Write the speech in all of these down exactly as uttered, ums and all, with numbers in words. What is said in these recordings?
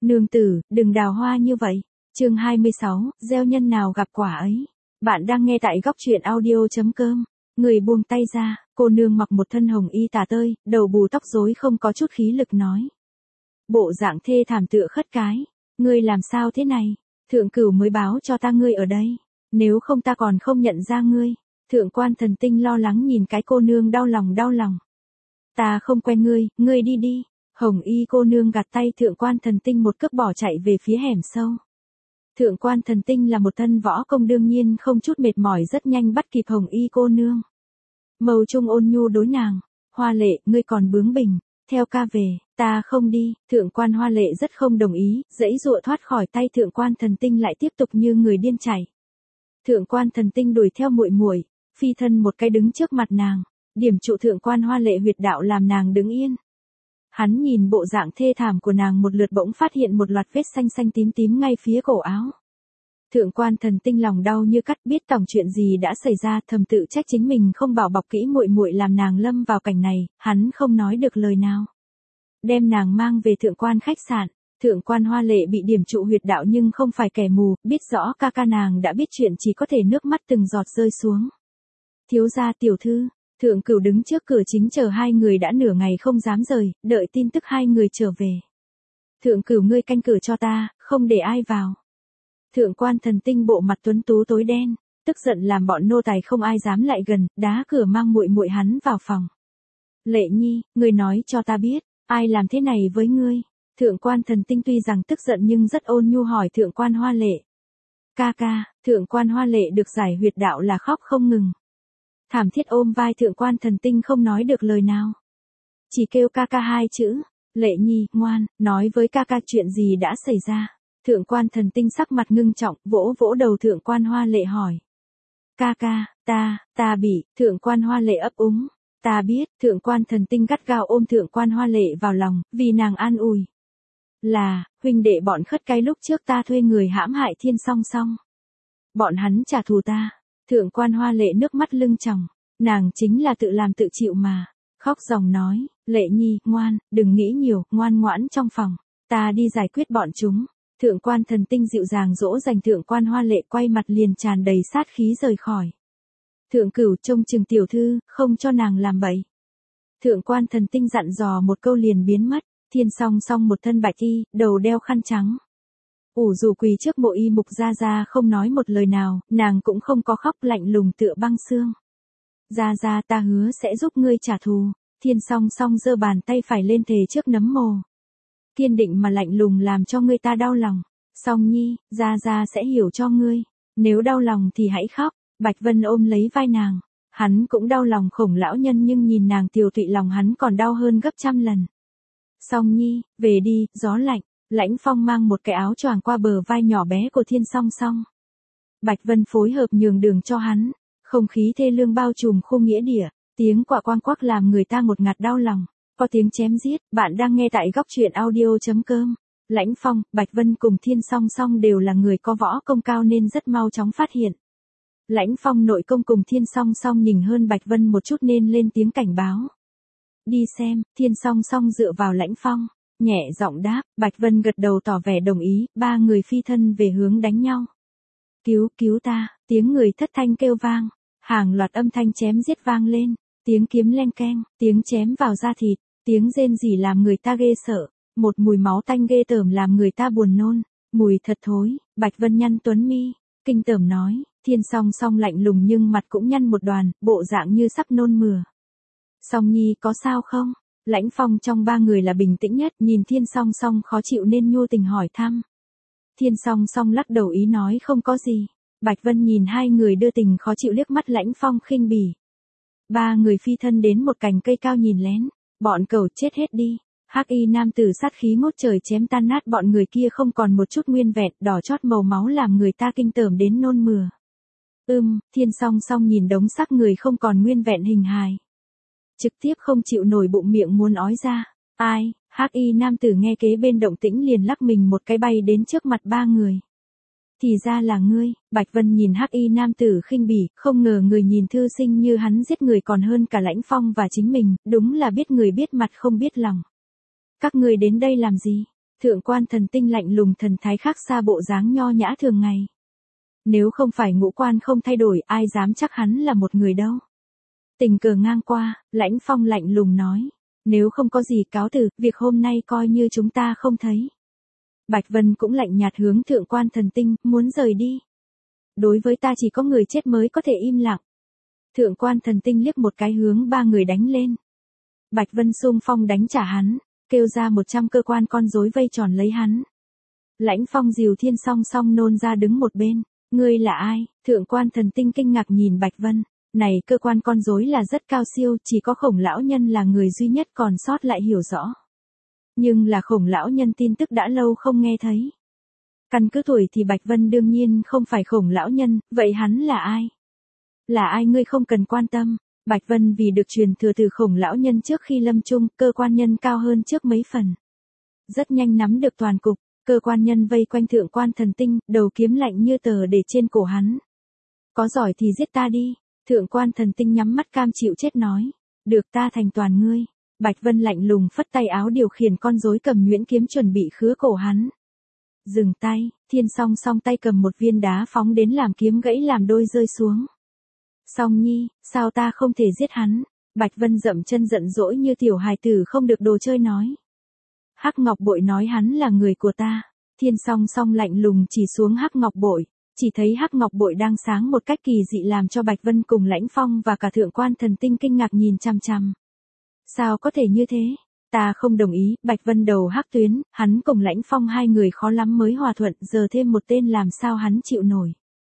Nương tử, đừng đào hoa như vậy. Chương hai mươi sáu, gieo nhân nào gặp quả ấy. Bạn đang nghe tại góc truyện audio.com. Người buông tay ra, cô nương mặc một thân hồng y tà tơi, đầu bù tóc rối không có chút khí lực nói. Bộ dạng thê thảm tựa khất cái. Ngươi làm sao thế này? Thượng cửu mới báo cho ta ngươi ở đây. Nếu không ta còn không nhận ra ngươi. Thượng quan thần tinh lo lắng nhìn cái cô nương đau lòng đau lòng. Ta không quen ngươi, ngươi đi đi. Hồng y cô nương gạt tay thượng quan thần tinh một cước bỏ chạy về phía hẻm sâu. Thượng quan thần tinh là một thân võ công đương nhiên không chút mệt mỏi rất nhanh bắt kịp hồng y cô nương. Mầu trung ôn nhu đối nàng, Hoa Lệ, ngươi còn bướng bỉnh, theo ca về, ta không đi, thượng quan Hoa Lệ rất không đồng ý, giãy giụa thoát khỏi tay thượng quan thần tinh lại tiếp tục như người điên chạy. Thượng quan thần tinh đuổi theo muội muội, phi thân một cái đứng trước mặt nàng, điểm trụ thượng quan Hoa Lệ huyệt đạo làm nàng đứng yên. Hắn nhìn bộ dạng thê thảm của nàng một lượt bỗng phát hiện một loạt vết xanh xanh tím tím ngay phía cổ áo. Thượng quan thần tinh lòng đau như cắt, biết tổng chuyện gì đã xảy ra, thầm tự trách chính mình không bảo bọc kỹ muội muội làm nàng lâm vào cảnh này, hắn không nói được lời nào. Đem nàng mang về thượng quan khách sạn, thượng quan Hoa Lệ bị điểm trụ huyệt đạo nhưng không phải kẻ mù, biết rõ ca ca nàng đã biết chuyện chỉ có thể nước mắt từng giọt rơi xuống. Thiếu gia tiểu thư. Thượng cửu đứng trước cửa chính chờ hai người đã nửa ngày không dám rời, đợi tin tức hai người trở về. Thượng cửu ngươi canh cửa cho ta, không để ai vào. Thượng quan thần tinh bộ mặt tuấn tú tối đen, tức giận làm bọn nô tài không ai dám lại gần, đá cửa mang muội muội hắn vào phòng. Lệ nhi, ngươi nói cho ta biết, ai làm thế này với ngươi? Thượng quan thần tinh tuy rằng tức giận nhưng rất ôn nhu hỏi thượng quan Hoa Lệ. Ca ca, thượng quan Hoa Lệ được giải huyệt đạo là khóc không ngừng. Thảm thiết ôm vai thượng quan thần tinh không nói được lời nào. Chỉ kêu ca ca hai chữ. Lệ nhi, ngoan, nói với ca ca chuyện gì đã xảy ra. Thượng quan thần tinh sắc mặt ngưng trọng, vỗ vỗ đầu thượng quan Hoa Lệ hỏi. Ca ca, ta, ta bị, thượng quan Hoa Lệ ấp úng. Ta biết, thượng quan thần tinh gắt gao ôm thượng quan Hoa Lệ vào lòng, vì nàng an ủi. Là, huynh đệ bọn khất cái lúc trước ta thuê người hãm hại Thiên Song Song. Bọn hắn trả thù ta. Thượng quan Hoa Lệ nước mắt lưng tròng, nàng chính là tự làm tự chịu mà, khóc ròng nói, Lệ nhi, ngoan, đừng nghĩ nhiều, ngoan ngoãn trong phòng, ta đi giải quyết bọn chúng. Thượng quan thần tinh dịu dàng dỗ dành thượng quan Hoa Lệ quay mặt liền tràn đầy sát khí rời khỏi. Thượng cửu trông chừng tiểu thư, không cho nàng làm bậy. Thượng quan thần tinh dặn dò một câu liền biến mất, Thiên Song Song một thân bạch y, đầu đeo khăn trắng. Ủ dù quỳ trước mộ y mục gia gia không nói một lời nào, nàng cũng không có khóc, lạnh lùng tựa băng xương. Gia gia ta hứa sẽ giúp ngươi trả thù. Thiên Song Song giơ bàn tay phải lên thề trước nấm mồ. Kiên định mà lạnh lùng làm cho ngươi ta đau lòng. Song nhi, gia gia sẽ hiểu cho ngươi. Nếu đau lòng thì hãy khóc. Bạch Vân ôm lấy vai nàng. Hắn cũng đau lòng khổng lão nhân nhưng nhìn nàng tiều tụy lòng hắn còn đau hơn gấp trăm lần. Song nhi, về đi, gió lạnh. Lãnh Phong mang một cái áo choàng qua bờ vai nhỏ bé của Thiên Song Song. Bạch Vân phối hợp nhường đường cho hắn, không khí thê lương bao trùm khu nghĩa địa, tiếng quả quang quắc làm người ta một ngạt đau lòng, có tiếng chém giết, bạn đang nghe tại góc truyện audio.com. Lãnh Phong, Bạch Vân cùng Thiên Song Song đều là người có võ công cao nên rất mau chóng phát hiện. Lãnh Phong nội công cùng Thiên Song Song nhìn hơn Bạch Vân một chút nên lên tiếng cảnh báo. Đi xem, Thiên Song Song dựa vào Lãnh Phong. Nhẹ giọng đáp, Bạch Vân gật đầu tỏ vẻ đồng ý, ba người phi thân về hướng đánh nhau. Cứu, cứu ta, tiếng người thất thanh kêu vang, hàng loạt âm thanh chém giết vang lên, tiếng kiếm len keng, tiếng chém vào da thịt, tiếng rên rỉ làm người ta ghê sợ, một mùi máu tanh ghê tởm làm người ta buồn nôn, mùi thật thối. Bạch Vân nhăn tuấn mi, kinh tởm nói, Thiên Song Song lạnh lùng nhưng mặt cũng nhăn một đoàn, bộ dạng như sắp nôn mửa. Song nhi có sao không? Lãnh Phong trong ba người là bình tĩnh nhất, nhìn Thiên Song Song khó chịu nên nhu tình hỏi thăm. Thiên Song Song lắc đầu ý nói không có gì. Bạch Vân nhìn hai người đưa tình khó chịu liếc mắt Lãnh Phong khinh bỉ. Ba người phi thân đến một cành cây cao nhìn lén, bọn cẩu chết hết đi. Hắc y nam tử sát khí ngút trời chém tan nát bọn người kia không còn một chút nguyên vẹn, đỏ chót màu máu làm người ta kinh tởm đến nôn mửa. Ưm, Thiên Song Song nhìn đống xác người không còn nguyên vẹn hình hài. Trực tiếp không chịu nổi bụng miệng muốn ói ra. Ai? Hắc y nam tử nghe kế bên động tĩnh liền lắc mình một cái bay đến trước mặt ba người. Thì ra là ngươi. Bạch Vân nhìn Hắc y nam tử khinh bỉ, không ngờ người nhìn thư sinh như hắn giết người còn hơn cả Lãnh Phong và chính mình, đúng là biết người biết mặt không biết lòng. Các ngươi đến đây làm gì? Thượng quan thần tinh lạnh lùng thần thái khác xa bộ dáng nho nhã thường ngày. Nếu không phải ngũ quan không thay đổi, ai dám chắc hắn là một người đâu. Tình cờ ngang qua, Lãnh Phong lạnh lùng nói. Nếu không có gì cáo từ, việc hôm nay coi như chúng ta không thấy. Bạch Vân cũng lạnh nhạt hướng thượng quan thần tinh, muốn rời đi. Đối với ta chỉ có người chết mới có thể im lặng. Thượng quan thần tinh liếc một cái hướng ba người đánh lên. Bạch Vân xung phong đánh trả hắn, kêu ra một trăm cơ quan con rối vây tròn lấy hắn. Lãnh Phong dìu Thiên song song nôn ra đứng một bên. Ngươi là ai? Thượng quan thần tinh kinh ngạc nhìn Bạch Vân. Này cơ quan con rối là rất cao siêu, chỉ có Khổng lão nhân là người duy nhất còn sót lại hiểu rõ. Nhưng là Khổng lão nhân tin tức đã lâu không nghe thấy. Căn cứ tuổi thì Bạch Vân đương nhiên không phải Khổng lão nhân, vậy hắn là ai? Là ai ngươi không cần quan tâm. Bạch Vân vì được truyền thừa từ Khổng lão nhân trước khi lâm chung, cơ quan nhân cao hơn trước mấy phần. Rất nhanh nắm được toàn cục, cơ quan nhân vây quanh thượng quan thần tinh, đầu kiếm lạnh như tờ để trên cổ hắn. Có giỏi thì giết ta đi. Thượng quan thần tinh nhắm mắt cam chịu chết nói. Được, ta thành toàn ngươi. Bạch Vân lạnh lùng phất tay áo điều khiển con rối cầm nhuyễn kiếm chuẩn bị khứa cổ hắn. Dừng tay, Thiên song song tay cầm một viên đá phóng đến làm kiếm gãy làm đôi rơi xuống. Song nhi, sao ta không thể giết hắn? Bạch Vân dậm chân giận dỗi như tiểu hài tử không được đồ chơi nói. Hắc Ngọc Bội nói hắn là người của ta. Thiên song song lạnh lùng chỉ xuống Hắc Ngọc Bội. Chỉ thấy Hắc Ngọc Bội đang sáng một cách kỳ dị làm cho Bạch Vân cùng Lãnh Phong và cả thượng quan thần tinh kinh ngạc nhìn chằm chằm. Sao có thể như thế? Ta không đồng ý. Bạch Vân đầu hắc tuyến, hắn cùng Lãnh Phong hai người khó lắm mới hòa thuận, giờ thêm một tên làm sao hắn chịu nổi.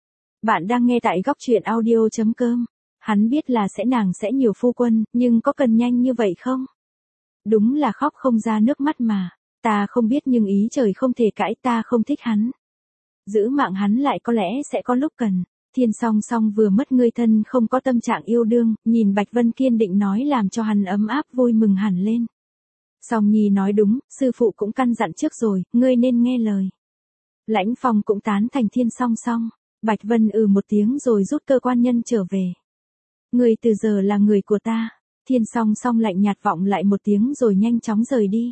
Bạn đang nghe tại góc truyện audio chấm com. Hắn biết là sẽ nàng sẽ nhiều phu quân, nhưng có cần nhanh như vậy không? Đúng là khóc không ra nước mắt mà. Ta không biết nhưng ý trời không thể cãi, ta không thích hắn. Giữ mạng hắn lại có lẽ sẽ có lúc cần. Thiên song song vừa mất người thân không có tâm trạng yêu đương, nhìn Bạch Vân kiên định nói làm cho hắn ấm áp vui mừng hẳn lên. Song nhi nói đúng, sư phụ cũng căn dặn trước rồi, ngươi nên nghe lời. Lãnh Phong cũng tán thành Thiên song song. Bạch Vân ừ một tiếng rồi rút cơ quan nhân trở về. Ngươi từ giờ là người của ta. Thiên song song lạnh nhạt vọng lại một tiếng rồi nhanh chóng rời đi.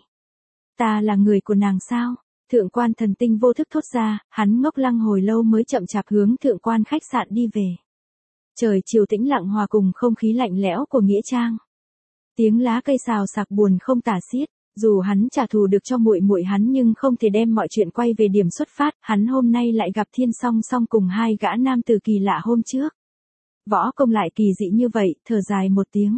Ta là người của nàng sao? Thượng quan thần tinh vô thức thốt ra, hắn ngốc lăng hồi lâu mới chậm chạp hướng thượng quan khách sạn đi về. Trời chiều tĩnh lặng hòa cùng không khí lạnh lẽo của nghĩa trang. Tiếng lá cây xào xạc buồn không tả xiết, dù hắn trả thù được cho muội muội hắn nhưng không thể đem mọi chuyện quay về điểm xuất phát, hắn hôm nay lại gặp Thiên song song cùng hai gã nam tử kỳ lạ hôm trước. Võ công lại kỳ dị như vậy, thở dài một tiếng.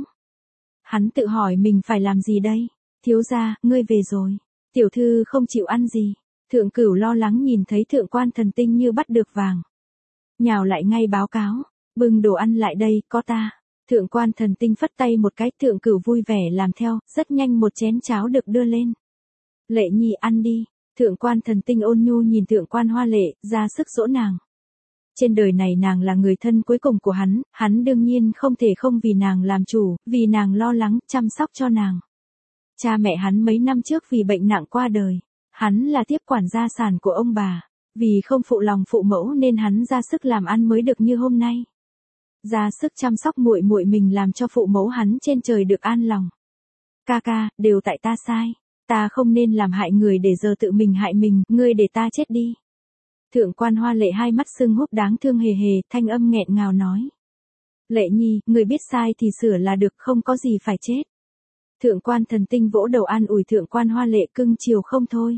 Hắn tự hỏi mình phải làm gì đây? Thiếu gia, ngươi về rồi. Tiểu thư không chịu ăn gì. Thượng Cửu lo lắng nhìn thấy thượng quan thần tinh như bắt được vàng. Nhào lại ngay báo cáo. Bưng đồ ăn lại đây, có ta. Thượng quan thần tinh phất tay một cái, Thượng Cửu vui vẻ làm theo, rất nhanh một chén cháo được đưa lên. Lệ nhi ăn đi. Thượng quan thần tinh ôn nhu nhìn thượng quan Hoa Lệ, ra sức dỗ nàng. Trên đời này nàng là người thân cuối cùng của hắn, hắn đương nhiên không thể không vì nàng làm chủ, vì nàng lo lắng, chăm sóc cho nàng. Cha mẹ hắn mấy năm trước vì bệnh nặng qua đời. Hắn là tiếp quản gia sản của ông bà. Vì không phụ lòng phụ mẫu nên hắn ra sức làm ăn mới được như hôm nay. Ra sức chăm sóc muội muội mình làm cho phụ mẫu hắn trên trời được an lòng. Ca ca, đều tại ta sai. Ta không nên làm hại người để giờ tự mình hại mình, ngươi để ta chết đi. Thượng quan Hoa Lệ hai mắt sưng húp đáng thương hề hề, thanh âm nghẹn ngào nói. Lệ nhi, người biết sai thì sửa là được, không có gì phải chết. Thượng quan thần tinh vỗ đầu an ủi thượng quan Hoa Lệ cưng chiều không thôi.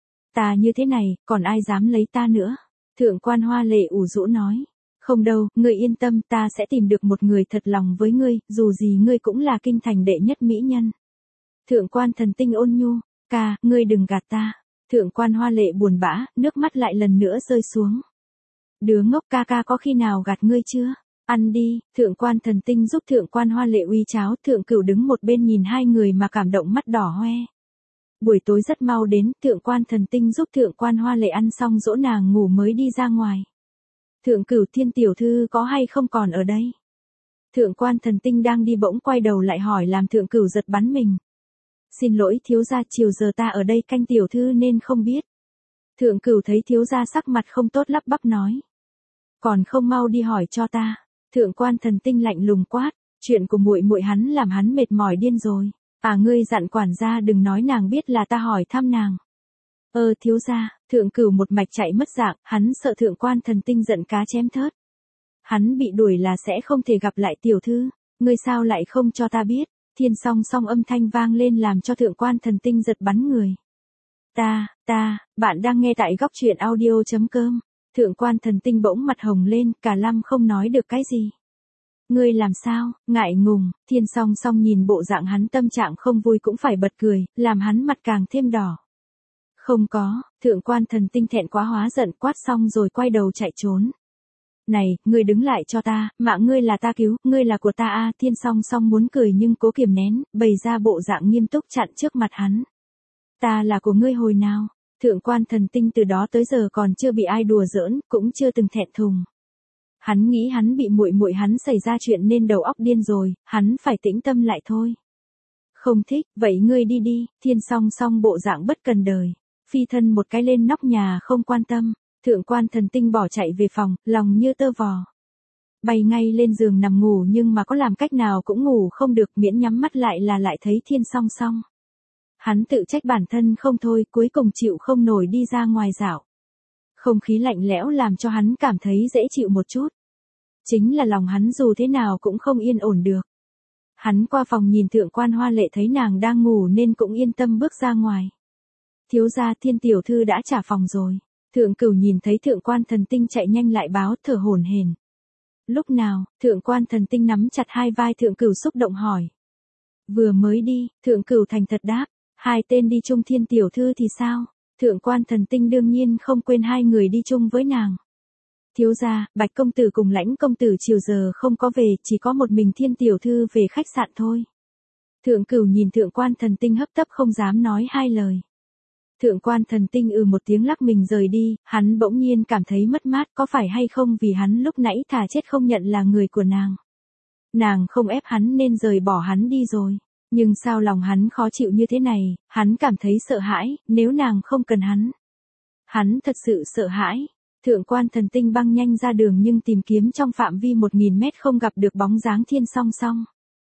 Ta như thế này, còn ai dám lấy ta nữa? Thượng quan Hoa Lệ ủ rũ nói. Không đâu, ngươi yên tâm, ta sẽ tìm được một người thật lòng với ngươi, dù gì ngươi cũng là kinh thành đệ nhất mỹ nhân. Thượng quan thần tinh ôn nhu, ca, ngươi đừng gạt ta. Thượng quan Hoa Lệ buồn bã, nước mắt lại lần nữa rơi xuống. Đứa ngốc, ca ca có khi nào gạt ngươi chưa? Ăn đi. Thượng quan thần tinh giúp thượng quan Hoa Lệ uy cháo, Thượng Cửu đứng một bên nhìn hai người mà cảm động mắt đỏ hoe. Buổi tối rất mau đến, thượng quan thần tinh giúp thượng quan Hoa Lệ ăn xong dỗ nàng ngủ mới đi ra ngoài. Thượng Cửu, Thiên tiểu thư có hay không còn ở đây? Thượng quan thần tinh đang đi bỗng quay đầu lại hỏi làm Thượng Cửu giật bắn mình. Xin lỗi thiếu gia, chiều giờ ta ở đây canh tiểu thư nên không biết. Thượng Cửu thấy thiếu gia sắc mặt không tốt lắp bắp nói. Còn không mau đi hỏi cho ta. Thượng quan thần tinh lạnh lùng quát, chuyện của muội muội hắn làm hắn mệt mỏi điên rồi. À, ngươi dặn quản gia đừng nói nàng biết là ta hỏi thăm nàng. Ơ thiếu gia, thượng cửu một mạch chạy mất dạng, hắn sợ thượng quan thần tinh giận cá chém thớt. Hắn bị đuổi là sẽ không thể gặp lại tiểu thư, ngươi sao lại không cho ta biết, thiên song song âm thanh vang lên làm cho thượng quan thần tinh giật bắn người. Ta, ta, bạn đang nghe tại góc truyện audio.com, thượng quan thần tinh bỗng mặt hồng lên, cả lâm không nói được cái gì. Ngươi làm sao, ngại ngùng, thiên song song nhìn bộ dạng hắn tâm trạng không vui cũng phải bật cười, làm hắn mặt càng thêm đỏ. Không có, thượng quan thần tinh thẹn quá hóa giận quát xong rồi quay đầu chạy trốn. Này, ngươi đứng lại cho ta, mạng ngươi là ta cứu, ngươi là của ta a à, thiên song song muốn cười nhưng cố kiềm nén, bày ra bộ dạng nghiêm túc chặn trước mặt hắn. Ta là của ngươi hồi nào, thượng quan thần tinh từ đó tới giờ còn chưa bị ai đùa giỡn, cũng chưa từng thẹn thùng. Hắn nghĩ hắn bị muội muội hắn xảy ra chuyện nên đầu óc điên rồi, hắn phải tĩnh tâm lại thôi. Không thích, vậy ngươi đi đi, thiên song song bộ dạng bất cần đời. Phi thân một cái lên nóc nhà không quan tâm, thượng quan thần tinh bỏ chạy về phòng, lòng như tơ vò. Bay ngay lên giường nằm ngủ nhưng mà có làm cách nào cũng ngủ không được, miễn nhắm mắt lại là lại thấy thiên song song. Hắn tự trách bản thân không thôi, cuối cùng chịu không nổi đi ra ngoài dạo. Không khí lạnh lẽo làm cho hắn cảm thấy dễ chịu một chút. Chính là lòng hắn dù thế nào cũng không yên ổn được. Hắn qua phòng nhìn thượng quan Hoa Lệ thấy nàng đang ngủ nên cũng yên tâm bước ra ngoài. Thiếu gia, thiên tiểu thư đã trả phòng rồi. Thượng cửu nhìn thấy thượng quan thần tinh chạy nhanh lại báo, thở hổn hển. Lúc nào, thượng quan thần tinh nắm chặt hai vai thượng cửu xúc động hỏi. Vừa mới đi, thượng cửu thành thật đáp, hai tên đi chung thiên tiểu thư thì sao? Thượng quan thần tinh đương nhiên không quên hai người đi chung với nàng. Thiếu gia, Bạch công tử cùng Lãnh công tử chiều giờ không có về, chỉ có một mình thiên tiểu thư về khách sạn thôi. Thượng cửu nhìn thượng quan thần tinh hấp tấp không dám nói hai lời. Thượng quan thần tinh ừ một tiếng lắc mình rời đi, hắn bỗng nhiên cảm thấy mất mát, có phải hay không vì hắn lúc nãy thà chết không nhận là người của nàng. Nàng không ép hắn nên rời bỏ hắn đi rồi. Nhưng sao lòng hắn khó chịu như thế này, hắn cảm thấy sợ hãi, nếu nàng không cần hắn. Hắn thật sự sợ hãi. Thượng quan thần tinh băng nhanh ra đường nhưng tìm kiếm trong phạm vi một nghìn mét không gặp được bóng dáng thiên song song.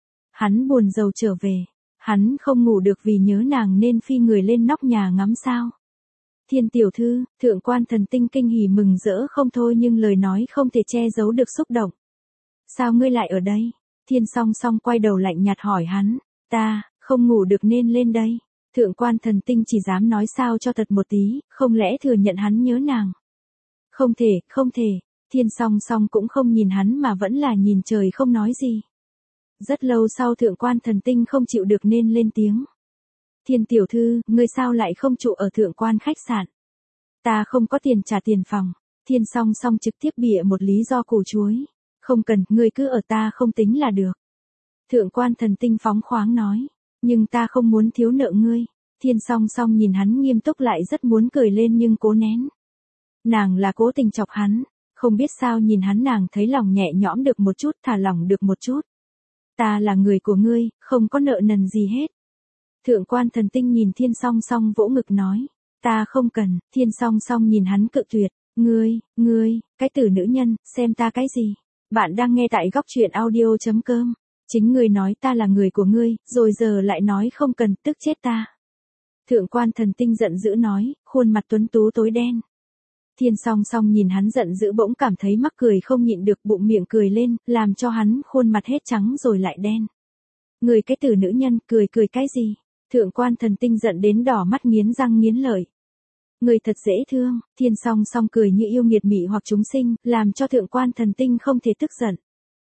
Hắn buồn rầu trở về. Hắn không ngủ được vì nhớ nàng nên phi người lên nóc nhà ngắm sao. Thiên tiểu thư, thượng quan thần tinh kinh hỉ mừng rỡ không thôi nhưng lời nói không thể che giấu được xúc động. Sao ngươi lại ở đây? Thiên song song quay đầu lạnh nhạt hỏi hắn. Ta, không ngủ được nên lên đây. Thượng quan thần tinh chỉ dám nói sao cho thật một tí, không lẽ thừa nhận hắn nhớ nàng. Không thể, không thể, thiên song song cũng không nhìn hắn mà vẫn là nhìn trời không nói gì. Rất lâu sau thượng quan thần tinh không chịu được nên lên tiếng. Thiên tiểu thư, ngươi sao lại không trụ ở thượng quan khách sạn? Ta không có tiền trả tiền phòng. Thiên song song trực tiếp bịa một lý do củ chuối. Không cần, ngươi cứ ở ta không tính là được. Thượng quan thần tinh phóng khoáng nói. Nhưng ta không muốn thiếu nợ ngươi. Thiên song song nhìn hắn nghiêm túc lại rất muốn cười lên nhưng cố nén. Nàng là cố tình chọc hắn. Không biết sao nhìn hắn nàng thấy lòng nhẹ nhõm được một chút, thả lỏng được một chút. Ta là người của ngươi, không có nợ nần gì hết. Thượng quan thần tinh nhìn thiên song song vỗ ngực nói. Ta không cần, thiên song song nhìn hắn cự tuyệt. Ngươi, ngươi, cái tử nữ nhân, xem ta cái gì? Bạn đang nghe tại góc truyện audio.com. Chính ngươi nói ta là người của ngươi, rồi giờ lại nói không cần, tức chết ta. Thượng quan thần tinh giận dữ nói, khuôn mặt tuấn tú tối đen. Thiên song song nhìn hắn giận dữ bỗng cảm thấy mắc cười không nhịn được, bụng miệng cười lên, làm cho hắn khuôn mặt hết trắng rồi lại đen. Người cái tử nữ nhân, cười cười cái gì? Thượng quan thần tinh giận đến đỏ mắt nghiến răng nghiến lợi. Người thật dễ thương, thiên song song cười như yêu nghiệt mị hoặc chúng sinh, làm cho thượng quan thần tinh không thể tức giận.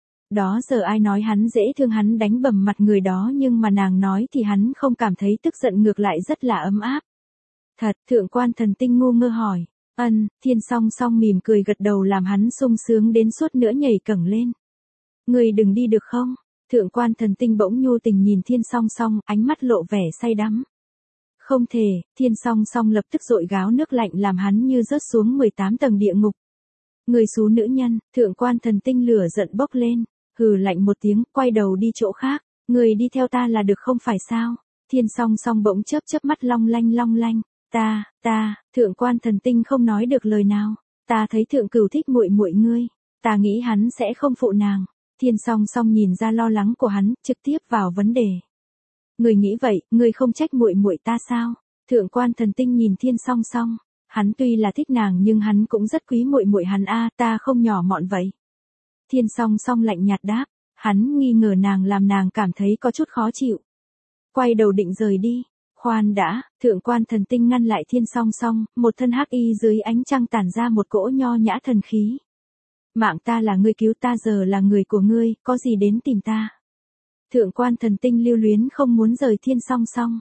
Đó giờ ai nói hắn dễ thương hắn đánh bầm mặt người đó nhưng mà nàng nói thì hắn không cảm thấy tức giận, ngược lại rất là ấm áp. Thật, thượng quan thần tinh ngu ngơ hỏi. Ân, thiên song song mỉm cười gật đầu làm hắn sung sướng đến suốt nữa nhảy cẳng lên. Người đừng đi được không? Thượng quan thần tinh bỗng nhu tình nhìn thiên song song, ánh mắt lộ vẻ say đắm. Không thể, thiên song song lập tức dội gáo nước lạnh làm hắn như rớt xuống mười tám tầng địa ngục. Người xú nữ nhân, thượng quan thần tinh lửa giận bốc lên, hừ lạnh một tiếng, quay đầu đi chỗ khác. Người đi theo ta là được không phải sao? Thiên song song bỗng chớp chớp mắt long lanh long lanh. Ta, ta, thượng quan thần tinh không nói được lời nào. Ta thấy thượng cửu thích muội muội ngươi. Ta nghĩ hắn sẽ không phụ nàng. Thiên song song nhìn ra lo lắng của hắn, trực tiếp vào vấn đề. Người nghĩ vậy, người không trách muội muội ta sao? Thượng quan thần tinh nhìn Thiên Song Song, hắn tuy là thích nàng nhưng hắn cũng rất quý muội muội hắn a, ta không nhỏ mọn vậy. Thiên Song Song lạnh nhạt đáp, hắn nghi ngờ nàng làm nàng cảm thấy có chút khó chịu. Quay đầu định rời đi. Khoan đã, thượng quan thần tinh ngăn lại Thiên Song Song, một thân hắc y dưới ánh trăng tản ra một cỗ nho nhã thần khí. Mạng ta là ngươi cứu ta, giờ là người của ngươi, có gì đến tìm ta. Thượng quan thần tinh lưu luyến không muốn rời Thiên Song Song.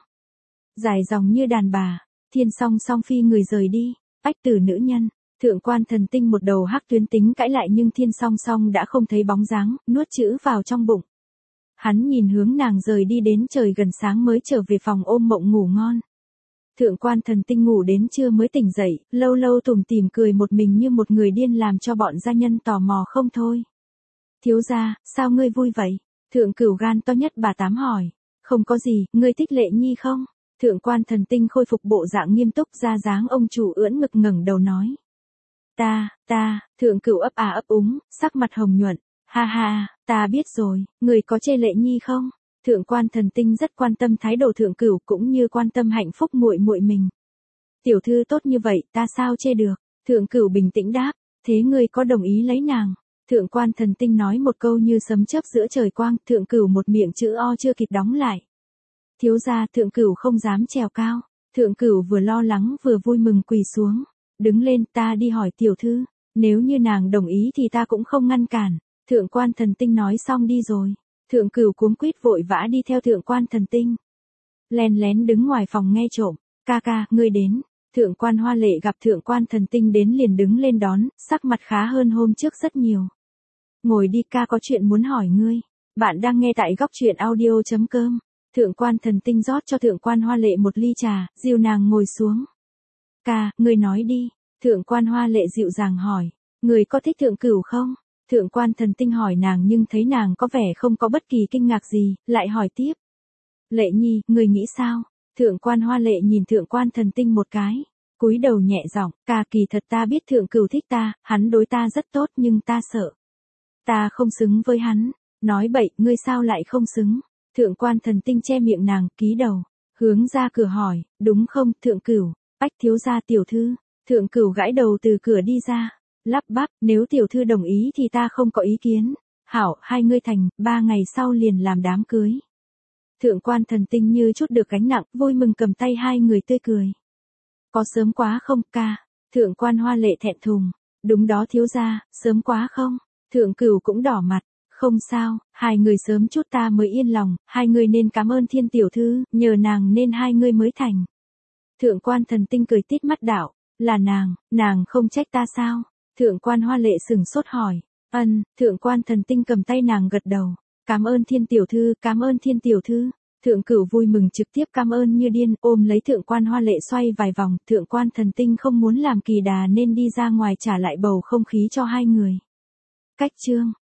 Dài dòng như đàn bà, Thiên Song Song phi người rời đi, ách tử nữ nhân. Thượng quan thần tinh một đầu hắc tuyến tính cãi lại nhưng Thiên Song Song đã không thấy bóng dáng, nuốt chữ vào trong bụng. Hắn nhìn hướng nàng rời đi đến trời gần sáng mới trở về phòng ôm mộng ngủ ngon. Thượng quan thần tinh ngủ đến trưa mới tỉnh dậy, lâu lâu tủm tỉm cười một mình như một người điên làm cho bọn gia nhân tò mò không thôi. Thiếu gia, sao ngươi vui vậy? Thượng cửu gan to nhất bà tám hỏi. Không có gì, ngươi thích Lệ Nhi không? Thượng quan thần tinh khôi phục bộ dạng nghiêm túc ra dáng ông chủ ưỡn ngực ngẩng đầu nói. Ta, ta, thượng cửu ấp à ấp úng, sắc mặt hồng nhuận. Ha ha, ta biết rồi, người có chê Lệ Nhi không? Thượng quan thần tinh rất quan tâm thái độ thượng cửu cũng như quan tâm hạnh phúc muội muội mình. Tiểu thư tốt như vậy, ta sao chê được? Thượng cửu bình tĩnh đáp, thế ngươi có đồng ý lấy nàng? Thượng quan thần tinh nói một câu như sấm chớp giữa trời quang, thượng cửu một miệng chữ o chưa kịp đóng lại. Thiếu gia, thượng cửu không dám trèo cao. Thượng cửu vừa lo lắng vừa vui mừng quỳ xuống. Đứng lên, ta đi hỏi tiểu thư, nếu như nàng đồng ý thì ta cũng không ngăn cản. Thượng quan thần tinh nói xong đi rồi. Thượng cửu cuống quýt vội vã đi theo thượng quan thần tinh. Lén lén đứng ngoài phòng nghe trộm. Ca ca, ngươi đến. Thượng quan Hoa Lệ gặp thượng quan thần tinh đến liền đứng lên đón, sắc mặt khá hơn hôm trước rất nhiều. Ngồi đi, ca có chuyện muốn hỏi ngươi. Bạn đang nghe tại góc truyện audio chấm com. Thượng quan thần tinh rót cho thượng quan Hoa Lệ một ly trà, dìu nàng ngồi xuống. Ca, ngươi nói đi. Thượng quan Hoa Lệ dịu dàng hỏi. Ngươi có thích thượng cửu không? Thượng quan thần tinh hỏi nàng nhưng thấy nàng có vẻ không có bất kỳ kinh ngạc gì, lại hỏi tiếp. Lệ Nhi, ngươi nghĩ sao? Thượng quan Hoa Lệ nhìn thượng quan thần tinh một cái, cúi đầu nhẹ giọng, ca kỳ thật ta biết thượng cửu thích ta, hắn đối ta rất tốt nhưng ta sợ. Ta không xứng với hắn. Nói bậy, ngươi sao lại không xứng? Thượng quan thần tinh che miệng nàng, ký đầu, hướng ra cửa hỏi, đúng không, thượng cửu? Ách thiếu gia tiểu thư. Thượng cửu gãi đầu từ cửa đi ra. Lắp bắp, nếu tiểu thư đồng ý thì ta không có ý kiến. Hảo, hai ngươi thành, ba ngày sau liền làm đám cưới. Thượng quan thần tinh như chút được gánh nặng, vui mừng cầm tay hai người tươi cười. Có sớm quá không, ca? Thượng quan Hoa Lệ thẹn thùng. Đúng đó thiếu gia, sớm quá không? Thượng cửu cũng đỏ mặt. Không sao, hai người sớm chút ta mới yên lòng, hai người nên cảm ơn Thiên tiểu thư, nhờ nàng nên hai người mới thành. Thượng quan thần tinh cười tít mắt đạo, là nàng, nàng không trách ta sao? Thượng quan Hoa Lệ sừng sốt hỏi. Ân, thượng quan thần tinh cầm tay nàng gật đầu. Cảm ơn Thiên tiểu thư, cảm ơn Thiên tiểu thư. Thượng cửu vui mừng trực tiếp cảm ơn như điên, ôm lấy thượng quan Hoa Lệ xoay vài vòng. Thượng quan thần tinh không muốn làm kỳ đà nên đi ra ngoài trả lại bầu không khí cho hai người. Cách chương